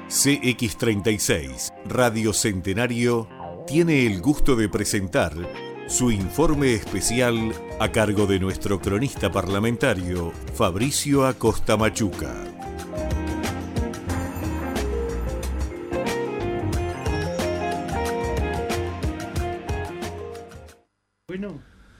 CX36 Radio Centenario tiene el gusto de presentar su informe especial a cargo de nuestro cronista parlamentario Fabricio Acosta Machuca. Bueno,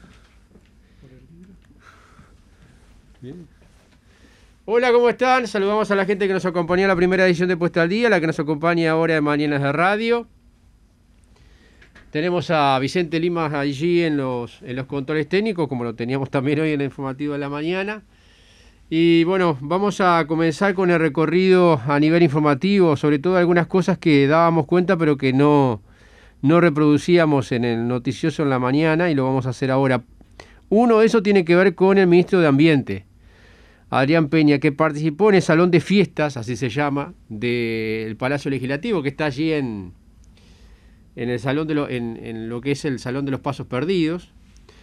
bien. Hola, ¿cómo están? Saludamos a la gente que nos acompañó en la primera edición de Puesta al Día, la que nos acompaña ahora en Mañanas de Radio. Tenemos a Vicente Limas allí en los controles técnicos, como lo teníamos también hoy en el informativo de la mañana. Y bueno, vamos a comenzar con el recorrido a nivel informativo, sobre todo algunas cosas que dábamos cuenta pero que no reproducíamos en el noticioso en la mañana, y lo vamos a hacer ahora. Uno de esos tiene que ver con el ministro de Ambiente, Adrián Peña, que participó en el Salón de Fiestas, así se llama, del Palacio Legislativo, que está allí en el salón en lo que es el Salón de los Pasos Perdidos.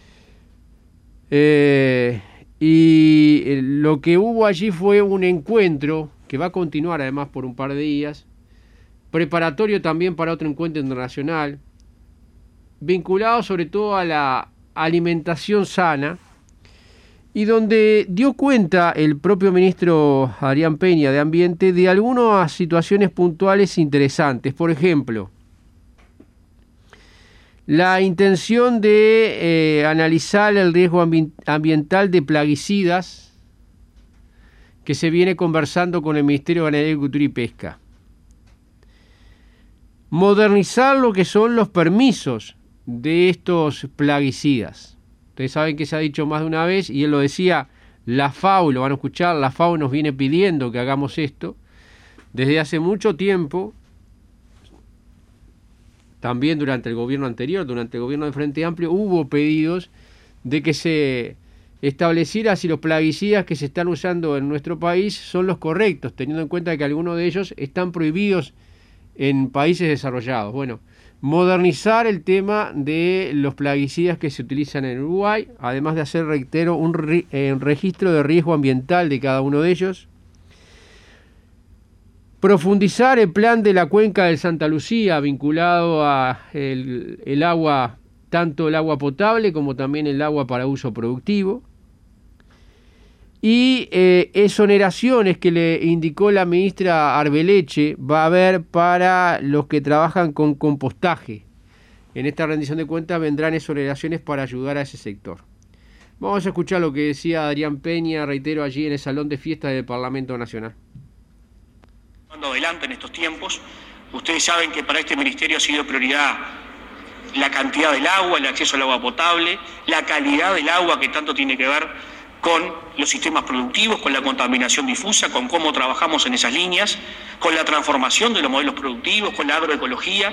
Y lo que hubo allí fue un encuentro que va a continuar además por un par de días, preparatorio también para otro encuentro internacional, vinculado sobre todo a la alimentación sana, y donde dio cuenta el propio ministro Adrián Peña de Ambiente de algunas situaciones puntuales interesantes. Por ejemplo, la intención de analizar el riesgo ambiental de plaguicidas que se viene conversando con el Ministerio de Ganadería, Agricultura y Pesca. Modernizar lo que son los permisos de estos plaguicidas. Ustedes saben que se ha dicho más de una vez, y él lo decía, la FAO, lo van a escuchar, la FAO nos viene pidiendo que hagamos esto desde hace mucho tiempo, también durante el gobierno anterior, durante el gobierno de Frente Amplio, hubo pedidos de que se estableciera si los plaguicidas que se están usando en nuestro país son los correctos, teniendo en cuenta que algunos de ellos están prohibidos en países desarrollados. Bueno, modernizar el tema de los plaguicidas que se utilizan en Uruguay, además de hacer, reitero, un registro de riesgo ambiental de cada uno de ellos. Profundizar el plan de la cuenca del Santa Lucía vinculado a el agua, tanto el agua potable como también el agua para uso productivo. Y exoneraciones que le indicó la ministra Arbeleche va a haber para los que trabajan con compostaje. En esta rendición de cuentas vendrán exoneraciones para ayudar a ese sector. Vamos a escuchar lo que decía Adrián Peña, reitero, allí en el Salón de Fiestas del Parlamento Nacional. Cuando adelante en estos tiempos, ustedes saben que para este ministerio ha sido prioridad la cantidad del agua, el acceso al agua potable, la calidad del agua, que tanto tiene que ver con los sistemas productivos, con la contaminación difusa, con cómo trabajamos en esas líneas, con la transformación de los modelos productivos, con la agroecología.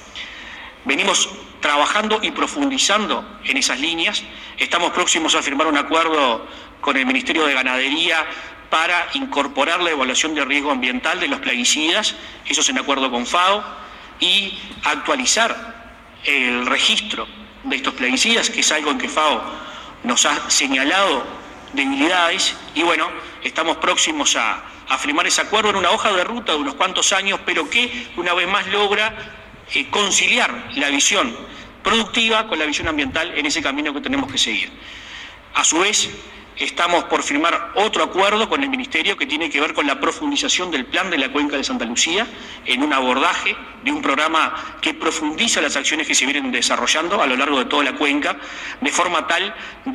Venimos trabajando y profundizando en esas líneas. Estamos próximos a firmar un acuerdo con el Ministerio de Ganadería para incorporar la evaluación de riesgo ambiental de los plaguicidas, eso es en acuerdo con FAO, y actualizar el registro de estos plaguicidas, que es algo en que FAO nos ha señalado debilidades, y bueno, estamos próximos a firmar ese acuerdo en una hoja de ruta de unos cuantos años, pero que una vez más logra conciliar la visión productiva con la visión ambiental en ese camino que tenemos que seguir. A su vez, estamos por firmar otro acuerdo con el Ministerio que tiene que ver con la profundización del plan de la cuenca de Santa Lucía, en un abordaje de un programa que profundiza las acciones que se vienen desarrollando a lo largo de toda la cuenca, de forma tal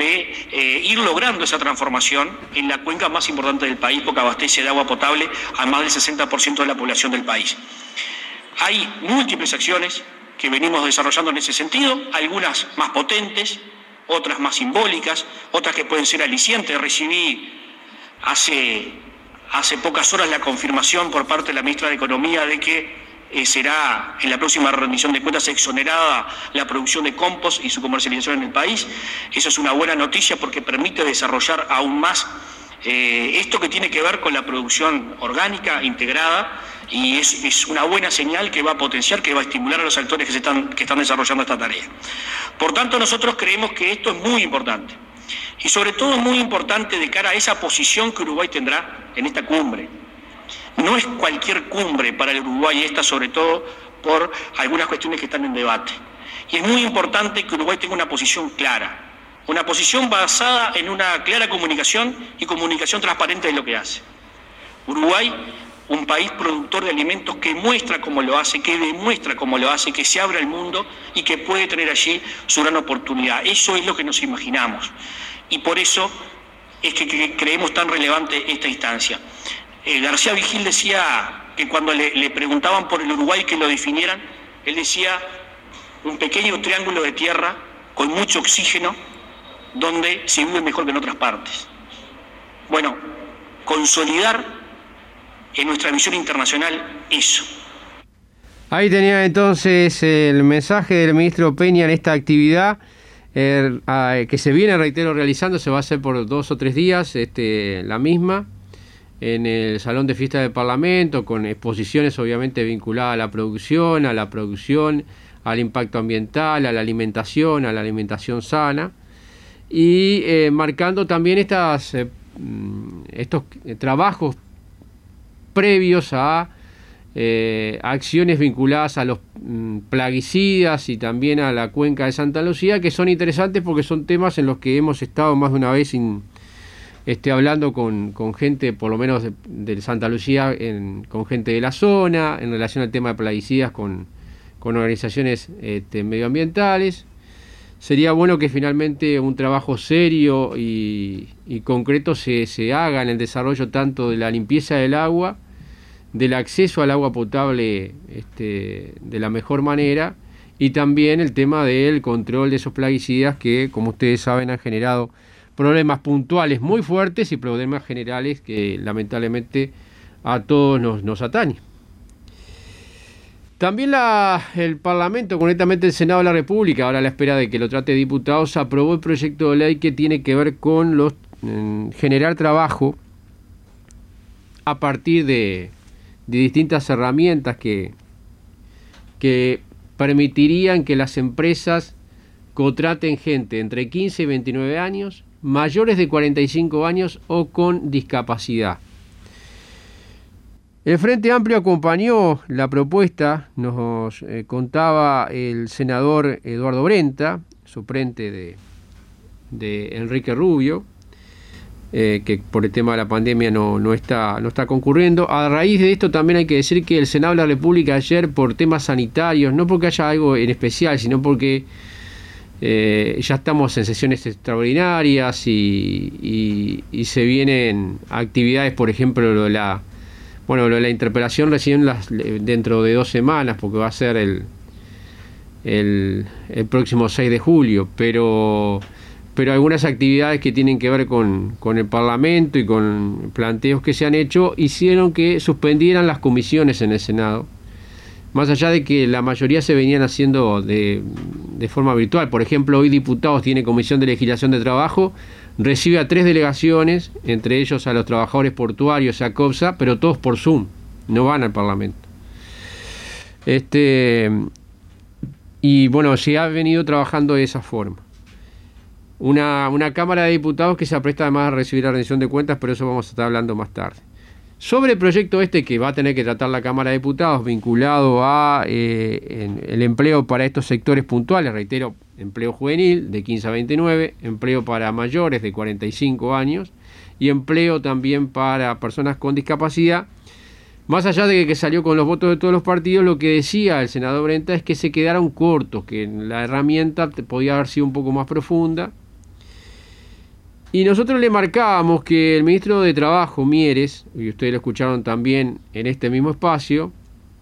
de ir logrando esa transformación en la cuenca más importante del país, porque abastece de agua potable a más del 60% de la población del país. Hay múltiples acciones que venimos desarrollando en ese sentido, algunas más potentes, otras más simbólicas, otras que pueden ser alicientes. Recibí hace pocas horas la confirmación por parte de la ministra de Economía de que será en la próxima rendición de cuentas exonerada la producción de compost y su comercialización en el país. Eso es una buena noticia porque permite desarrollar aún más esto que tiene que ver con la producción orgánica integrada, y es una buena señal que va a potenciar, que va a estimular a los actores que están desarrollando esta tarea. Por tanto, nosotros creemos que esto es muy importante, y sobre todo muy importante de cara a esa posición que Uruguay tendrá en esta cumbre. No es cualquier cumbre para el Uruguay esta, sobre todo por algunas cuestiones que están en debate. Y es muy importante que Uruguay tenga una posición clara, una posición basada en una clara comunicación y comunicación transparente de lo que hace. Uruguay, un país productor de alimentos que muestra cómo lo hace, que demuestra cómo lo hace, que se abre al mundo y que puede tener allí su gran oportunidad. Eso es lo que nos imaginamos. Y por eso es que creemos tan relevante esta instancia. García Vigil decía que cuando le preguntaban por el Uruguay que lo definieran, él decía un pequeño triángulo de tierra con mucho oxígeno donde se vive mejor que en otras partes. Bueno, consolidar en nuestra visión internacional eso. Ahí tenía entonces el mensaje del ministro Peña en esta actividad que se viene, reitero, realizando. Se va a hacer por 2 o 3 días la misma en el Salón de Fiesta del Parlamento, con exposiciones obviamente vinculadas a la producción, al impacto ambiental, a la alimentación sana, y marcando también estos trabajos previos a acciones vinculadas a los plaguicidas y también a la cuenca de Santa Lucía, que son interesantes porque son temas en los que hemos estado más de una vez hablando con gente, por lo menos de Santa Lucía, con gente de la zona, en relación al tema de plaguicidas, con organizaciones medioambientales. Sería bueno que finalmente un trabajo serio y concreto se haga en el desarrollo tanto de la limpieza del agua, del acceso al agua potable de la mejor manera, y también el tema del control de esos plaguicidas que, como ustedes saben, han generado problemas puntuales muy fuertes y problemas generales que lamentablemente a todos nos atañen. También el Parlamento, concretamente el Senado de la República, ahora a la espera de que lo trate de diputados, aprobó el proyecto de ley que tiene que ver con generar trabajo a partir de distintas herramientas que permitirían que las empresas contraten gente entre 15 y 29 años, mayores de 45 años o con discapacidad. El Frente Amplio acompañó la propuesta, nos contaba el senador Eduardo Brenta, suplente de Enrique Rubio, que por el tema de la pandemia no está concurriendo. A raíz de esto también hay que decir que el Senado de la República ayer, por temas sanitarios, no porque haya algo en especial, sino porque ya estamos en sesiones extraordinarias y se vienen actividades, por ejemplo, lo de la interpelación recién dentro de 2 semanas, porque va a ser el próximo 6 de julio, pero algunas actividades que tienen que ver con el Parlamento y con planteos que se han hecho hicieron que suspendieran las comisiones en el Senado, más allá de que la mayoría se venían haciendo de forma virtual. Por ejemplo, hoy Diputados tiene Comisión de Legislación de Trabajo, recibe a 3 delegaciones, entre ellos a los trabajadores portuarios, a COPSA, pero todos por Zoom, no van al Parlamento. Y bueno, se ha venido trabajando de esa forma. Una Cámara de Diputados que se apresta además a recibir la rendición de cuentas, pero eso vamos a estar hablando más tarde. Sobre el proyecto que va a tener que tratar la Cámara de Diputados, vinculado a el empleo para estos sectores puntuales, reitero, empleo juvenil de 15 a 29, empleo para mayores de 45 años y empleo también para personas con discapacidad. Más allá de que salió con los votos de todos los partidos, lo que decía el senador Brenta es que se quedaron cortos, que la herramienta podía haber sido un poco más profunda. Y nosotros le marcábamos que el ministro de Trabajo, Mieres, y ustedes lo escucharon también en este mismo espacio,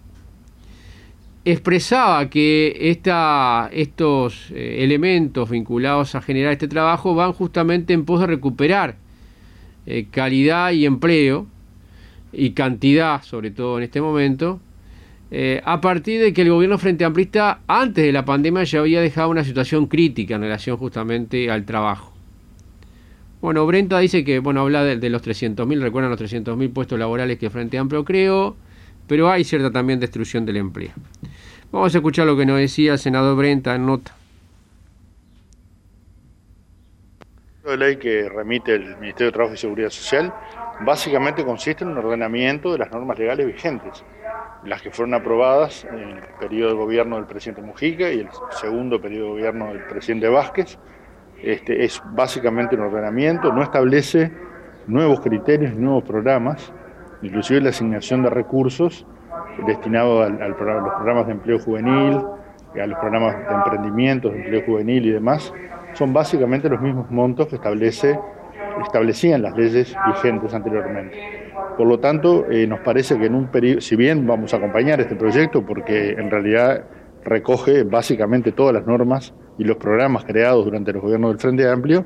expresaba que estos elementos vinculados a generar este trabajo van justamente en pos de recuperar calidad y empleo, y cantidad, sobre todo en este momento, a partir de que el gobierno frente amplista, antes de la pandemia, ya había dejado una situación crítica en relación justamente al trabajo. Bueno, Brenta dice que, habla de los 300.000, recuerdan los 300.000 puestos laborales que Frente Amplio creó, pero hay cierta también destrucción del empleo. Vamos a escuchar lo que nos decía el senador Brenta en nota. de ley que remite el Ministerio de Trabajo y Seguridad Social básicamente consiste en un ordenamiento de las normas legales vigentes, las que fueron aprobadas en el periodo de gobierno del presidente Mujica y el segundo periodo de gobierno del presidente Vázquez. Es básicamente un ordenamiento, no establece nuevos criterios, nuevos programas, inclusive la asignación de recursos destinados a los programas de empleo juvenil, a los programas de emprendimiento, de empleo juvenil y demás, son básicamente los mismos montos que establecían las leyes vigentes anteriormente. Por lo tanto, nos parece que en un periodo, si bien vamos a acompañar este proyecto porque en realidad recoge básicamente todas las normas y los programas creados durante los gobiernos del Frente Amplio,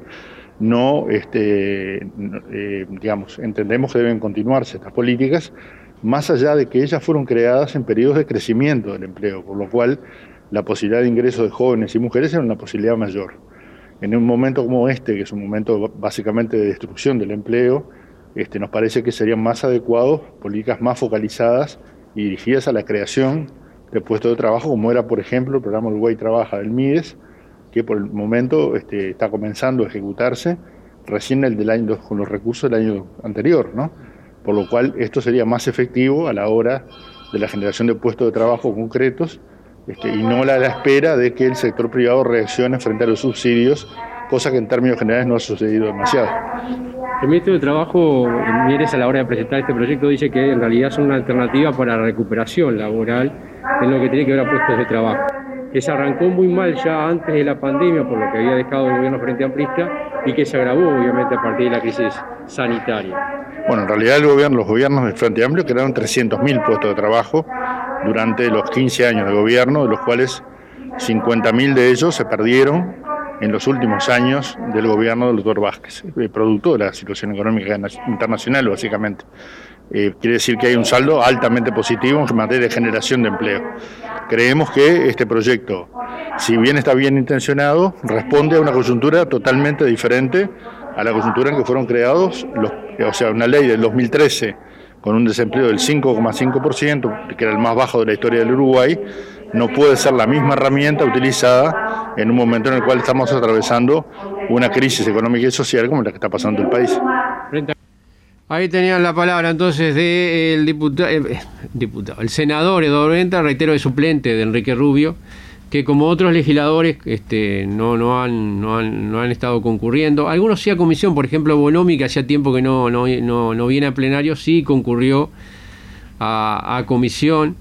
entendemos que deben continuarse estas políticas, más allá de que ellas fueron creadas en periodos de crecimiento del empleo, por lo cual la posibilidad de ingreso de jóvenes y mujeres era una posibilidad mayor. En un momento como este, que es un momento básicamente de destrucción del empleo, nos parece que serían más adecuados políticas más focalizadas y dirigidas a la creación de puestos de trabajo, como era, por ejemplo, el programa Uruguay Trabaja del MIDES, que por el momento está comenzando a ejecutarse recién con los recursos del año anterior, ¿no? Por lo cual esto sería más efectivo a la hora de la generación de puestos de trabajo concretos y no a la espera de que el sector privado reaccione frente a los subsidios, cosa que en términos generales no ha sucedido demasiado. El ministro de Trabajo, Mieres, a la hora de presentar este proyecto, dice que en realidad son una alternativa para la recuperación laboral en lo que tiene que ver a puestos de trabajo, que se arrancó muy mal ya antes de la pandemia por lo que había dejado el gobierno frente amplista y que se agravó obviamente a partir de la crisis sanitaria. Bueno, en realidad los gobiernos del Frente Amplio crearon 300.000 puestos de trabajo durante los 15 años de gobierno, de los cuales 50.000 de ellos se perdieron en los últimos años del gobierno del doctor Vázquez, producto de la situación económica internacional, básicamente. Quiere decir que hay un saldo altamente positivo en materia de generación de empleo. Creemos que este proyecto, si bien está bien intencionado, responde a una coyuntura totalmente diferente a la coyuntura en que fueron creados, una ley del 2013 con un desempleo del 5,5%, que era el más bajo de la historia del Uruguay, no puede ser la misma herramienta utilizada en un momento en el cual estamos atravesando una crisis económica y social como la que está pasando el país. Ahí tenían la palabra entonces del el senador Eduardo Brenta, reitero, de suplente de Enrique Rubio, que como otros legisladores no han estado concurriendo. Algunos sí a comisión, por ejemplo Bonomi, que hacía tiempo que no viene a plenario, sí concurrió a comisión.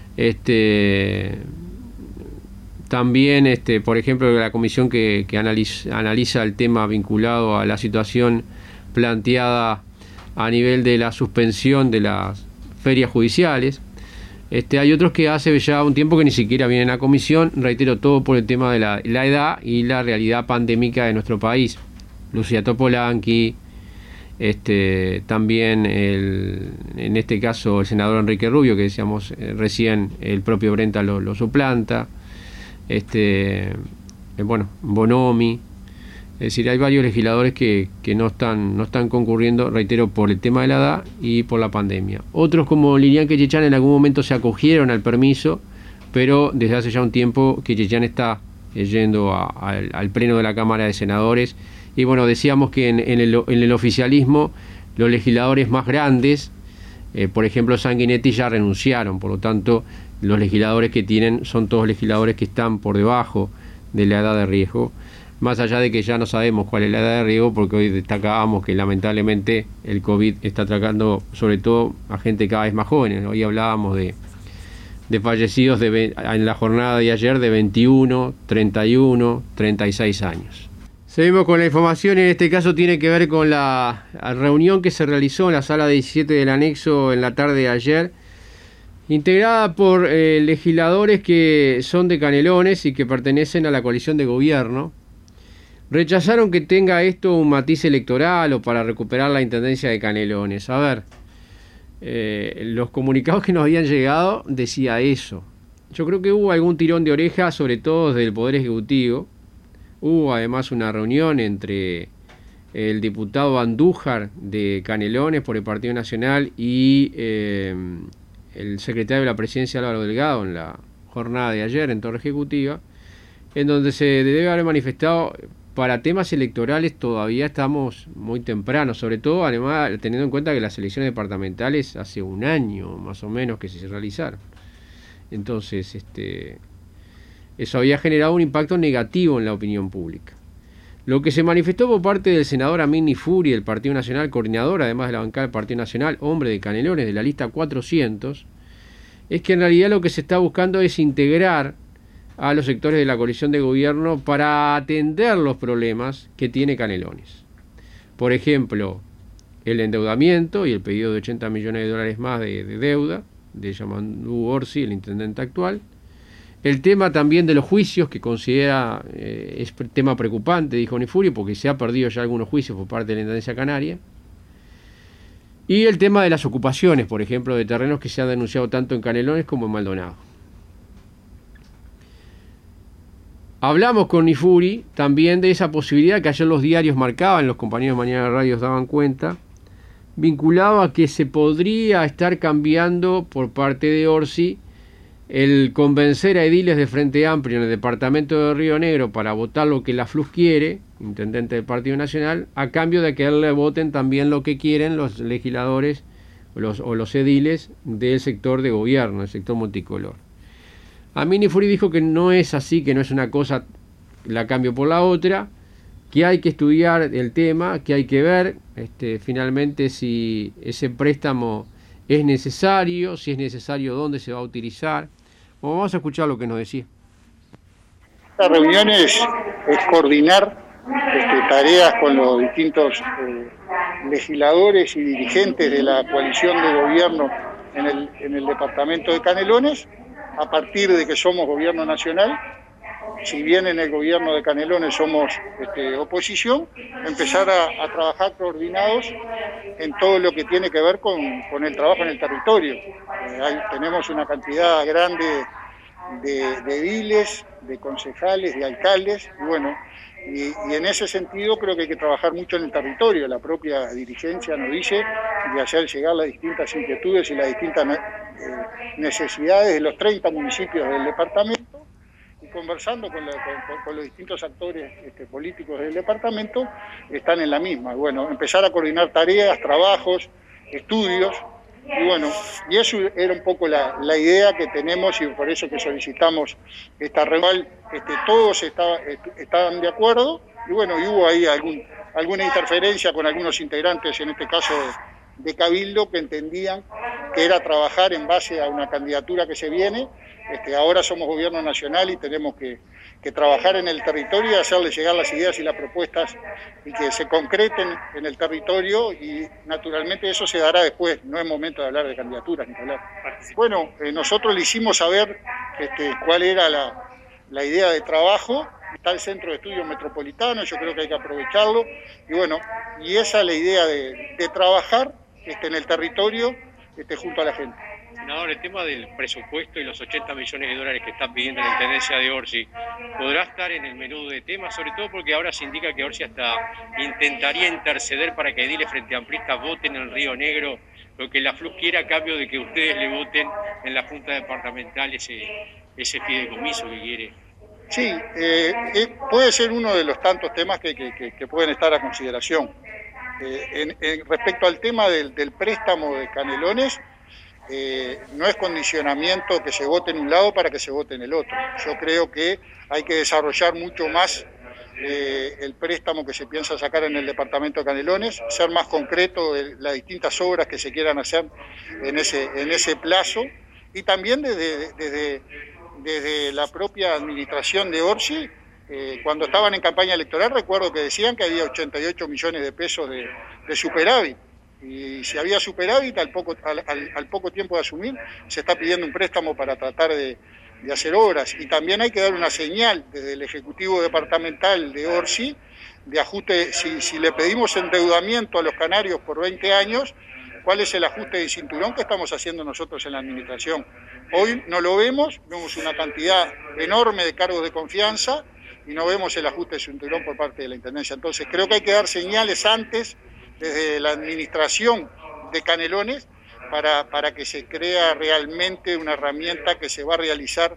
También, por ejemplo, la comisión que analiza el tema vinculado a la situación planteada a nivel de la suspensión de las ferias judiciales. Hay otros que hace ya un tiempo que ni siquiera vienen a comisión, reitero, todo por el tema de la edad y la realidad pandémica de nuestro país. Lucía Topolanqui, también en este caso el senador Enrique Rubio, que decíamos recién, el propio Brenta lo suplanta, Bonomi. Es decir, hay varios legisladores que no están concurriendo, reitero, por el tema de la edad y por la pandemia. Otros, como Lilian Quechechán, en algún momento se acogieron al permiso, pero desde hace ya un tiempo Quechechán está yendo al pleno de la Cámara de Senadores. Y bueno, decíamos que en el oficialismo los legisladores más grandes, por ejemplo Sanguinetti, ya renunciaron. Por lo tanto, los legisladores que tienen son todos legisladores que están por debajo de la edad de riesgo. Más allá de que ya no sabemos cuál es la edad de riesgo, porque hoy destacábamos que lamentablemente el COVID está atacando sobre todo a gente cada vez más joven. Hoy hablábamos de fallecidos en la jornada de ayer de 21, 31, 36 años. Seguimos con la información, en este caso tiene que ver con la reunión que se realizó en la sala 17 del anexo en la tarde de ayer, integrada por legisladores que son de Canelones y que pertenecen a la coalición de gobierno. Rechazaron que tenga esto un matiz electoral o para recuperar la intendencia de Canelones. A ver, los comunicados que nos habían llegado decía eso. Yo creo que hubo algún tirón de oreja, sobre todo desde el Poder Ejecutivo. Hubo además una reunión entre el diputado Andújar de Canelones por el Partido Nacional y el secretario de la Presidencia, Álvaro Delgado, en la jornada de ayer en Torre Ejecutiva, en donde se debe haber manifestado para temas electorales todavía estamos muy tempranos, sobre todo además teniendo en cuenta que las elecciones departamentales hace un año más o menos que se realizaron. Entonces, eso había generado un impacto negativo en la opinión pública. Lo que se manifestó por parte del senador Amin Nifuri del Partido Nacional, coordinador además de la bancada del Partido Nacional, hombre de Canelones, de la lista 400, es que en realidad lo que se está buscando es integrar a los sectores de la coalición de gobierno para atender los problemas que tiene Canelones. Por ejemplo, el endeudamiento y el pedido de 80 millones de dólares más de deuda de Yamandú Orsi, el intendente actual. El tema también de los juicios, que considera es tema preocupante, dijo Nifuri, porque se ha perdido ya algunos juicios por parte de la Intendencia Canaria. Y el tema de las ocupaciones, por ejemplo, de terrenos que se han denunciado tanto en Canelones como en Maldonado. Hablamos con Nifuri también de esa posibilidad que ayer los diarios marcaban, los compañeros de Mañana de Radios daban cuenta, vinculado a que se podría estar cambiando por parte de Orsi el convencer a ediles de Frente Amplio en el departamento de Río Negro para votar lo que la FLUS quiere, intendente del Partido Nacional, a cambio de que a él le voten también lo que quieren los legisladores o los ediles del sector de gobierno, el sector multicolor. A mí Nifuri dijo que no es así, que no es una cosa la cambio por la otra, que hay que estudiar el tema, que hay que ver finalmente si ese préstamo es necesario, si es necesario dónde se va a utilizar. Bueno, vamos a escuchar lo que nos decía. La reunión es coordinar tareas con los distintos legisladores y dirigentes de la coalición de gobierno en el departamento de Canelones, a partir de que somos gobierno nacional. Si bien en el gobierno de Canelones somos oposición, empezar a trabajar coordinados en todo lo que tiene que ver con el trabajo en el territorio. Tenemos una cantidad grande de ediles, de concejales, de alcaldes, y bueno, y en ese sentido creo que hay que trabajar mucho en el territorio. La propia dirigencia nos dice de hacer llegar las distintas inquietudes y las distintas necesidades de los 30 municipios del departamento, y conversando con los distintos actores políticos del departamento, están en la misma. Bueno, empezar a coordinar tareas, trabajos, estudios, y bueno, y eso era un poco la idea que tenemos, y por eso que solicitamos esta reunión. Todos estaban de acuerdo, y bueno, y hubo ahí alguna interferencia con algunos integrantes, en este caso de Cabildo, que entendían que era trabajar en base a una candidatura que se viene. Ahora somos gobierno nacional y tenemos que trabajar en el territorio y hacerle llegar las ideas y las propuestas y que se concreten en el territorio, y naturalmente eso se dará después. No es momento de hablar de candidaturas ni hablar. Bueno, nosotros le hicimos saber cuál era la idea de trabajo. Está el Centro de Estudios Metropolitano, yo creo que hay que aprovecharlo, y bueno, y esa es la idea de trabajar en el territorio junto a la gente. Senador, el tema del presupuesto y los 80 millones de dólares que está pidiendo la Intendencia de Orsi, ¿podrá estar en el menú de temas? Sobre todo porque ahora se indica que Orsi hasta intentaría interceder para que ediles frente amplistas voten en Río Negro lo que la FLUS quiera, a cambio de que ustedes le voten en la Junta Departamental ese fideicomiso que quiere. Sí, puede ser uno de los tantos temas que pueden estar a consideración. Respecto al tema del préstamo de Canelones, no es condicionamiento que se vote en un lado para que se vote en el otro. Yo creo que hay que desarrollar mucho más el préstamo que se piensa sacar en el departamento de Canelones, ser más concreto de las distintas obras que se quieran hacer en ese plazo, y también desde la propia administración de Orsi. Cuando estaban en campaña electoral, recuerdo que decían que había 88 millones de pesos de superávit, y si había superávit, al poco tiempo de asumir, se está pidiendo un préstamo para tratar de hacer obras. Y también hay que dar una señal desde el Ejecutivo Departamental de Orsi de ajuste. Si le pedimos endeudamiento a los canarios por 20 años, ¿cuál es el ajuste de cinturón que estamos haciendo nosotros en la administración? Hoy no lo vemos una cantidad enorme de cargos de confianza, y no vemos el ajuste de cinturón por parte de la Intendencia. Entonces creo que hay que dar señales antes desde la administración de Canelones para que se crea realmente una herramienta que se va a realizar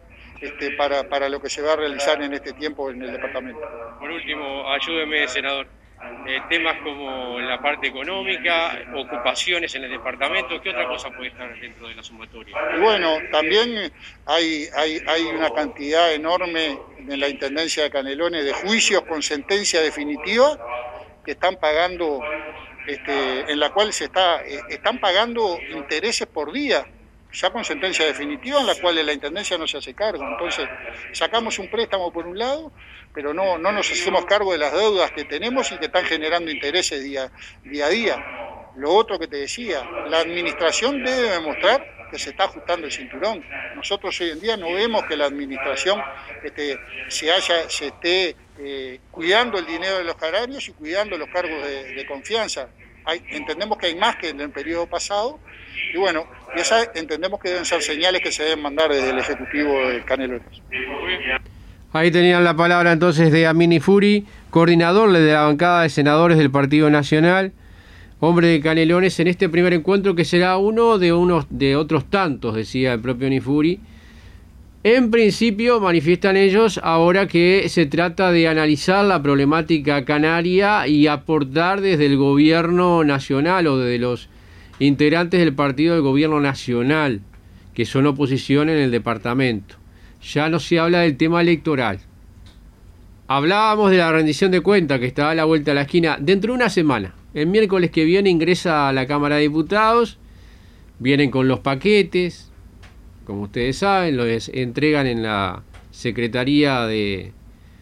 para lo que se va a realizar en este tiempo en el departamento. Por último, ayúdeme, senador. Temas como la parte económica, ocupaciones en el departamento, ¿qué otra cosa puede estar dentro de la sumatoria? Y bueno, también hay una cantidad enorme en la Intendencia de Canelones de juicios con sentencia definitiva que están pagando, en la cual están pagando intereses por día, ya con sentencia definitiva, en la cual la Intendencia no se hace cargo. Entonces, sacamos un préstamo por un lado, pero no nos hacemos cargo de las deudas que tenemos y que están generando intereses día a día. Lo otro que te decía, la administración debe demostrar que se está ajustando el cinturón. Nosotros hoy en día no vemos que la administración se esté cuidando el dinero de los cararios y cuidando los cargos de confianza. Entendemos que hay más que en el periodo pasado, y bueno, entendemos que deben ser señales que se deben mandar desde el Ejecutivo de Canelones. Ahí tenían la palabra entonces de Amini Furi, coordinador de la bancada de senadores del Partido Nacional, hombre de Canelones, en este primer encuentro que será uno de otros tantos, decía el propio Nifuri. En principio manifiestan ellos ahora que se trata de analizar la problemática canaria y aportar desde el gobierno nacional o desde los integrantes del partido del gobierno nacional, que son oposición en el departamento. Ya no se habla del tema electoral. Hablábamos de la rendición de cuentas que está a la vuelta de la esquina dentro de una semana. El miércoles que viene ingresa a la Cámara de Diputados, vienen con los paquetes, como ustedes saben, los entregan en la Secretaría de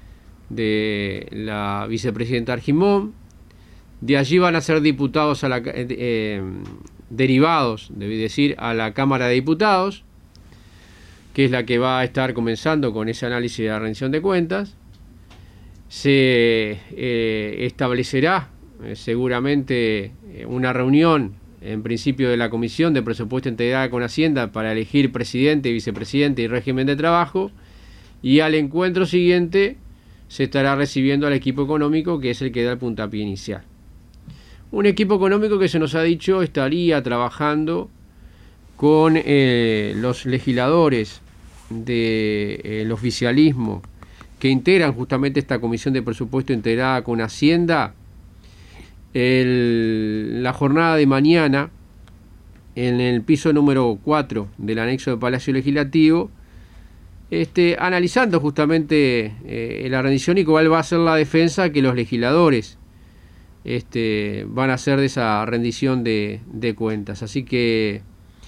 la vicepresidenta Argimón. De allí van a ser diputados derivados, debí decir, a la Cámara de Diputados, que es la que va a estar comenzando con ese análisis de la rendición de cuentas. Se establecerá seguramente una reunión, en principio, de la Comisión de Presupuesto Integrada con Hacienda para elegir presidente, vicepresidente y régimen de trabajo, y al encuentro siguiente se estará recibiendo al equipo económico, que es el que da el puntapié inicial. Un equipo económico que se nos ha dicho estaría trabajando con los legisladores del oficialismo que integran justamente esta Comisión de Presupuesto Integrada con Hacienda. La jornada de mañana, en el piso número 4 del anexo del Palacio Legislativo, analizando justamente la rendición y cuál va a ser la defensa que los legisladores van a hacer de esa rendición de cuentas. Así que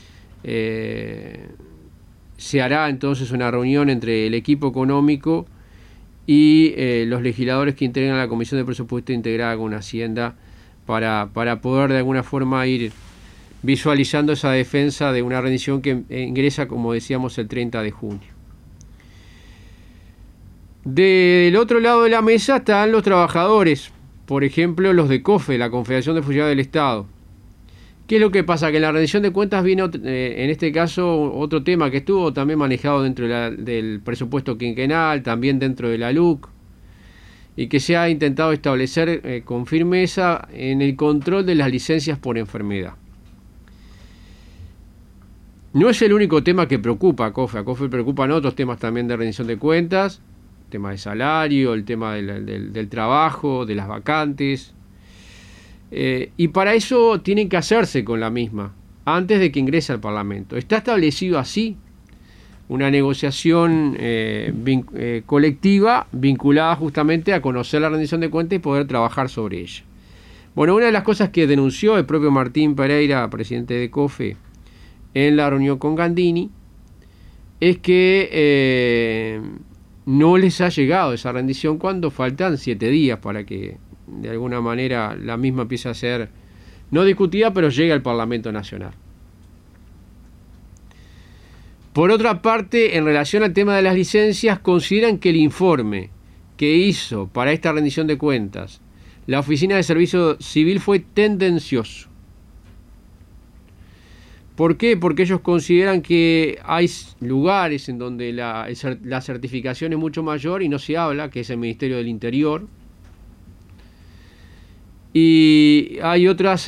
se hará entonces una reunión entre el equipo económico y los legisladores que integran la Comisión de Presupuesto Integrada con Hacienda para poder de alguna forma ir visualizando esa defensa de una rendición que ingresa, como decíamos, el 30 de junio. Del otro lado de la mesa están los trabajadores, por ejemplo los de COFE, la Confederación de Funcionarios del Estado. ¿Qué es lo que pasa? Que en la rendición de cuentas viene, en este caso, otro tema que estuvo también manejado dentro del presupuesto quinquenal, también dentro de la LUC, y que se ha intentado establecer con firmeza en el control de las licencias por enfermedad. No es el único tema que preocupa a COFE. A COFE preocupan otros temas también de rendición de cuentas, el tema de salario, el tema del trabajo, de las vacantes. Y para eso tienen que hacerse con la misma, antes de que ingrese al Parlamento. Está establecido así una negociación colectiva vinculada justamente a conocer la rendición de cuentas y poder trabajar sobre ella. Bueno, una de las cosas que denunció el propio Martín Pereira, presidente de COFE, en la reunión con Gandini, es que no les ha llegado esa rendición cuando faltan 7 días para que de alguna manera la misma empieza a ser no discutida, pero llega al Parlamento Nacional. Por otra parte, en relación al tema de las licencias, consideran que el informe que hizo para esta rendición de cuentas la Oficina de Servicio Civil fue tendencioso. ¿Por qué? Porque ellos consideran que hay lugares en donde la certificación es mucho mayor y no se habla, que es el Ministerio del Interior. Y hay otras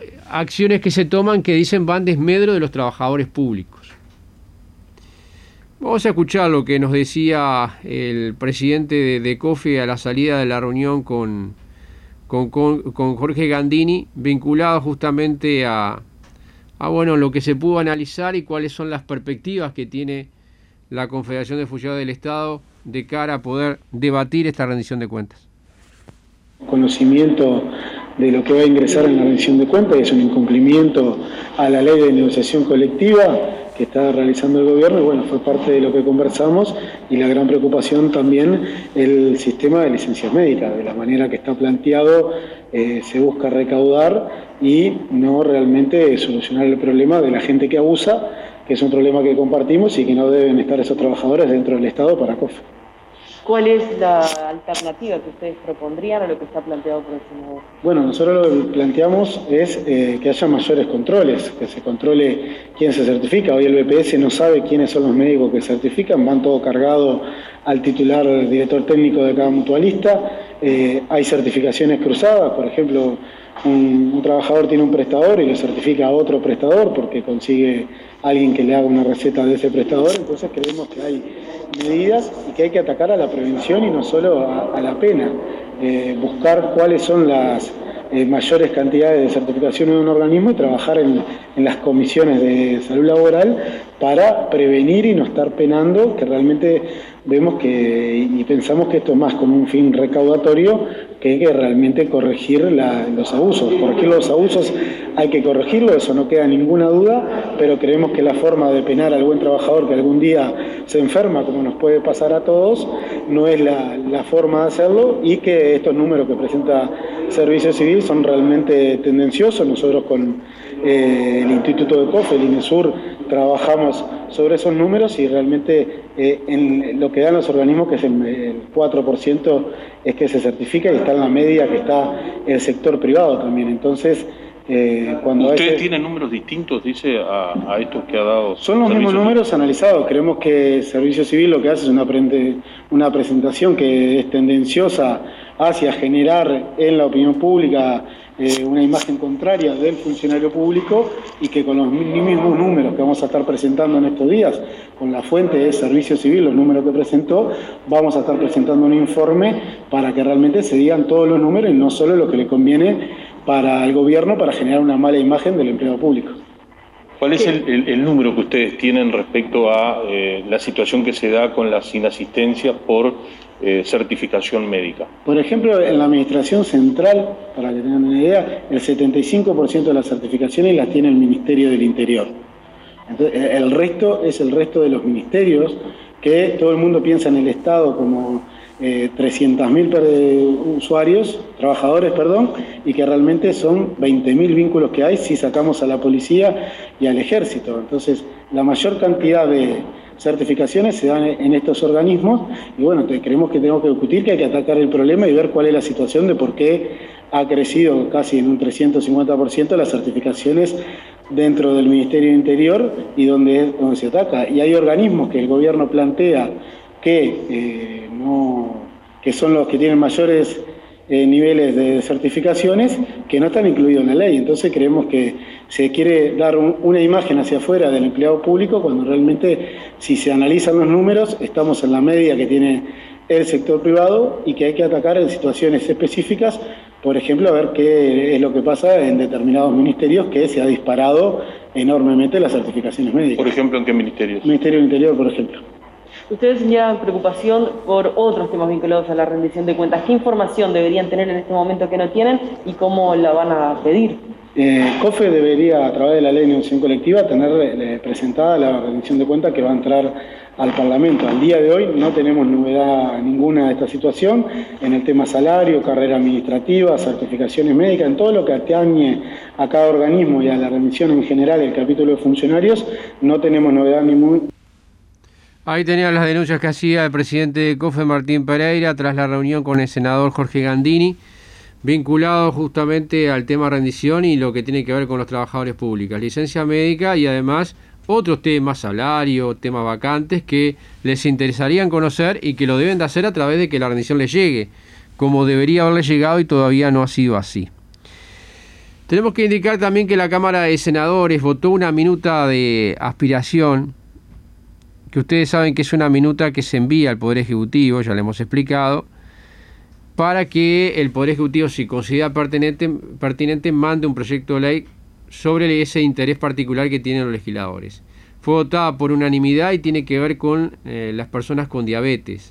acciones que se toman que dicen van desmedro de los trabajadores públicos. Vamos a escuchar lo que nos decía el presidente de COFE a la salida de la reunión con Jorge Gandini, vinculado justamente a bueno, lo que se pudo analizar y cuáles son las perspectivas que tiene la Confederación de Funcionarios del Estado de cara a poder debatir esta rendición de cuentas. Conocimiento de lo que va a ingresar en la rendición de cuentas, que es un incumplimiento a la ley de negociación colectiva que está realizando el gobierno, y bueno, fue parte de lo que conversamos, y la gran preocupación también el sistema de licencias médicas, de la manera que está planteado, se busca recaudar y no realmente solucionar el problema de la gente que abusa, que es un problema que compartimos y que no deben estar esos trabajadores dentro del Estado para COFE. ¿Cuál es la alternativa que ustedes propondrían a lo que está planteado por el senador? Bueno, nosotros lo que planteamos es que haya mayores controles, que se controle quién se certifica. Hoy el BPS no sabe quiénes son los médicos que certifican, van todo cargado al titular, director técnico de cada mutualista. Hay certificaciones cruzadas, por ejemplo, un trabajador tiene un prestador y lo certifica a otro prestador porque consigue alguien que le haga una receta de ese prestador. Entonces creemos que hay medidas y que hay que atacar a la prevención y no solo a la pena. Buscar cuáles son las mayores cantidades de certificación de un organismo y trabajar en las comisiones de salud laboral para prevenir y no estar penando, que realmente vemos y pensamos que esto es más como un fin recaudatorio que realmente corregir los abusos. Corregir los abusos hay que corregirlo, eso no queda ninguna duda, pero creemos que la forma de penar al buen trabajador que algún día se enferma, como nos puede pasar a todos, no es la forma de hacerlo, y que estos números que presenta Servicio Civil son realmente tendenciosos. Nosotros con el Instituto de COFE, el INESUR, trabajamos sobre esos números y realmente en lo que dan los organismos, que es el 4%, es que se certifica y está en la media que está el sector privado también. Entonces, cuando ¿ustedes tienen números distintos, dice, a estos que ha dado? Son los mismos números analizados. Creemos que Servicio Civil lo que hace es una presentación que es tendenciosa hacia generar en la opinión pública una imagen contraria del funcionario público, y que con los mismos números que vamos a estar presentando en estos días, con la fuente de Servicio Civil, los números que presentó, vamos a estar presentando un informe para que realmente se digan todos los números y no solo lo que le conviene para el gobierno para generar una mala imagen del empleado público. ¿Cuál es el número que ustedes tienen respecto a la situación que se da con las inasistencias por certificación médica? Por ejemplo, en la administración central, para que tengan una idea, el 75% de las certificaciones las tiene el Ministerio del Interior. Entonces, el resto es el resto de los ministerios, que todo el mundo piensa en el Estado como 300.000 trabajadores, y que realmente son 20.000 vínculos que hay si sacamos a la policía y al ejército. Entonces, la mayor cantidad de certificaciones se dan en estos organismos, y bueno, creemos que tenemos que discutir, que hay que atacar el problema y ver cuál es la situación de por qué ha crecido casi en un 350% las certificaciones dentro del Ministerio del Interior y donde se ataca. Y hay organismos que el gobierno plantea que son los que tienen mayores niveles de certificaciones, que no están incluidos en la ley. Entonces creemos que se quiere dar una imagen hacia afuera del empleado público, cuando realmente, si se analizan los números, estamos en la media que tiene el sector privado, y que hay que atacar en situaciones específicas. Por ejemplo, a ver qué es lo que pasa en determinados ministerios, que se ha disparado enormemente las certificaciones médicas. Por ejemplo, ¿en qué ministerios? Ministerio del Interior, por ejemplo. Ustedes señalan preocupación por otros temas vinculados a la rendición de cuentas. ¿Qué información deberían tener en este momento que no tienen y cómo la van a pedir? COFE debería, a través de la ley de negociación colectiva, tener presentada la rendición de cuentas que va a entrar al Parlamento. Al día de hoy no tenemos novedad ninguna de esta situación en el tema salario, carrera administrativa, certificaciones médicas, en todo lo que atañe a cada organismo y a la rendición en general del capítulo de funcionarios. No tenemos novedad ninguna. Ahí tenían las denuncias que hacía el presidente de COFE, Martín Pereira, tras la reunión con el senador Jorge Gandini, vinculado justamente al tema rendición y lo que tiene que ver con los trabajadores públicos, licencia médica y además otros temas, salario, temas vacantes, que les interesarían conocer y que lo deben de hacer a través de que la rendición les llegue, como debería haberle llegado y todavía no ha sido así. Tenemos que indicar también que la Cámara de Senadores votó una minuta de aspiración que ustedes saben que es una minuta que se envía al Poder Ejecutivo, ya le hemos explicado, para que el Poder Ejecutivo, si considera pertinente, mande un proyecto de ley sobre ese interés particular que tienen los legisladores. Fue votada por unanimidad y tiene que ver con las personas con diabetes.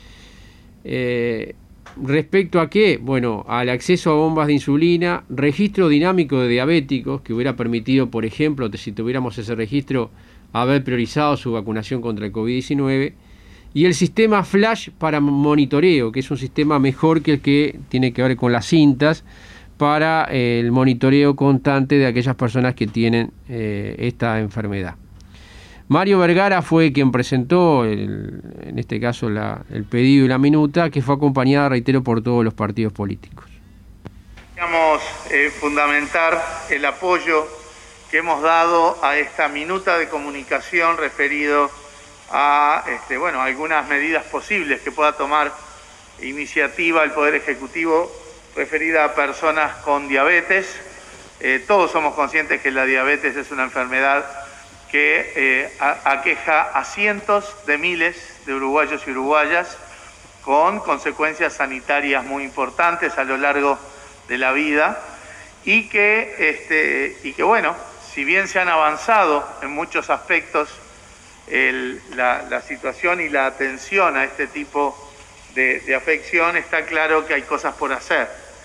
¿Respecto a qué? Bueno, al acceso a bombas de insulina, registro dinámico de diabéticos, que hubiera permitido, por ejemplo, si tuviéramos ese registro, haber priorizado su vacunación contra el COVID-19, y el sistema Flash para monitoreo, que es un sistema mejor que el que tiene que ver con las cintas, para el monitoreo constante de aquellas personas que tienen esta enfermedad. Mario Vergara fue quien presentó, en este caso, el pedido y la minuta, que fue acompañada, reitero, por todos los partidos políticos. Queríamos fundamentar el apoyo que hemos dado a esta minuta de comunicación referido a algunas medidas posibles que pueda tomar iniciativa el Poder Ejecutivo referida a personas con diabetes. Todos somos conscientes que la diabetes es una enfermedad que aqueja a cientos de miles de uruguayos y uruguayas con consecuencias sanitarias muy importantes a lo largo de la vida y que si bien se han avanzado en muchos aspectos la situación y la atención a este tipo de afección, está claro que hay cosas por hacer.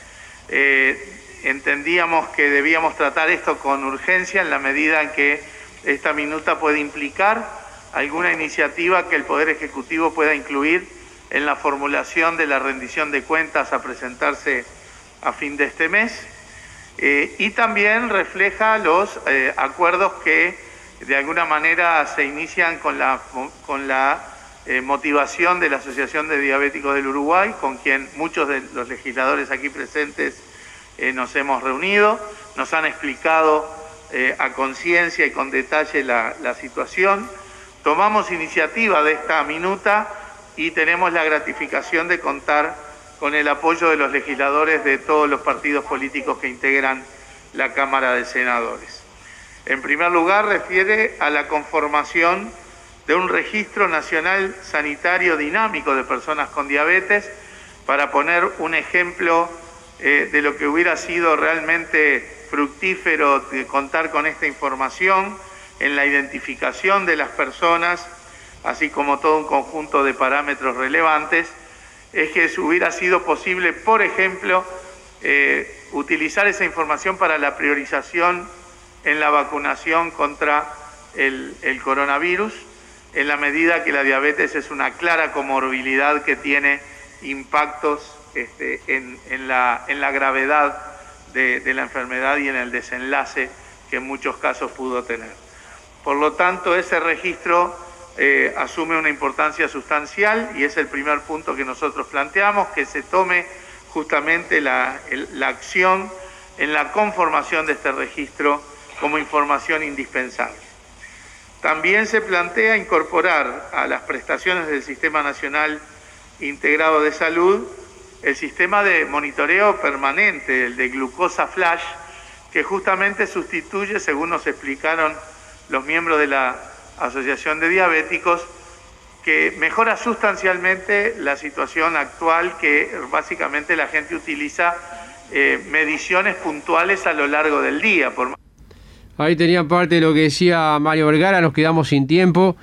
Entendíamos que debíamos tratar esto con urgencia en la medida en que esta minuta puede implicar alguna iniciativa que el Poder Ejecutivo pueda incluir en la formulación de la rendición de cuentas a presentarse a fin de este mes, y también refleja los acuerdos que de alguna manera se inician con la motivación de la Asociación de Diabéticos del Uruguay, con quien muchos de los legisladores aquí presentes nos hemos reunido, nos han explicado a conciencia y con detalle la situación. Tomamos iniciativa de esta minuta y tenemos la gratificación de contar con el apoyo de los legisladores de todos los partidos políticos que integran la Cámara de Senadores. En primer lugar, refiere a la conformación de un registro nacional sanitario dinámico de personas con diabetes, para poner un ejemplo de lo que hubiera sido realmente fructífero de contar con esta información en la identificación de las personas, así como todo un conjunto de parámetros relevantes. Es que hubiera sido posible, por ejemplo, utilizar esa información para la priorización en la vacunación contra el coronavirus, en la medida que la diabetes es una clara comorbilidad que tiene impactos en la gravedad de la enfermedad y en el desenlace que en muchos casos pudo tener. Por lo tanto, ese registro asume una importancia sustancial y es el primer punto que nosotros planteamos, que se tome justamente la acción en la conformación de este registro como información indispensable. También se plantea incorporar a las prestaciones del Sistema Nacional Integrado de Salud el sistema de monitoreo permanente, el de glucosa flash, que justamente sustituye, según nos explicaron los miembros de la Asociación de Diabéticos, que mejora sustancialmente la situación actual, que básicamente la gente utiliza mediciones puntuales a lo largo del día. Ahí tenía parte de lo que decía Mario Vergara, nos quedamos sin tiempo.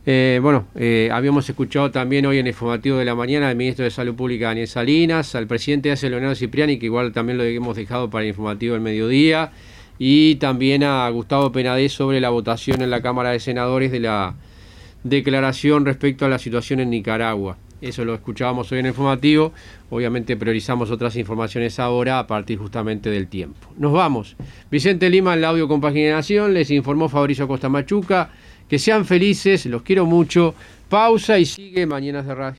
Habíamos escuchado también hoy en el informativo de la mañana al ministro de Salud Pública, Daniel Salinas, al presidente ACE, Leonardo Cipriani, que igual también lo hemos dejado para el informativo del mediodía, y también a Gustavo Penadez sobre la votación en la Cámara de Senadores de la declaración respecto a la situación en Nicaragua. Eso lo escuchábamos hoy en el informativo. Obviamente priorizamos otras informaciones ahora a partir justamente del tiempo. Nos vamos. Vicente Lima en la audio compaginación, les informó Fabricio Acosta Machuca. Que sean felices, los quiero mucho. Pausa y sigue Mañanas de Radio.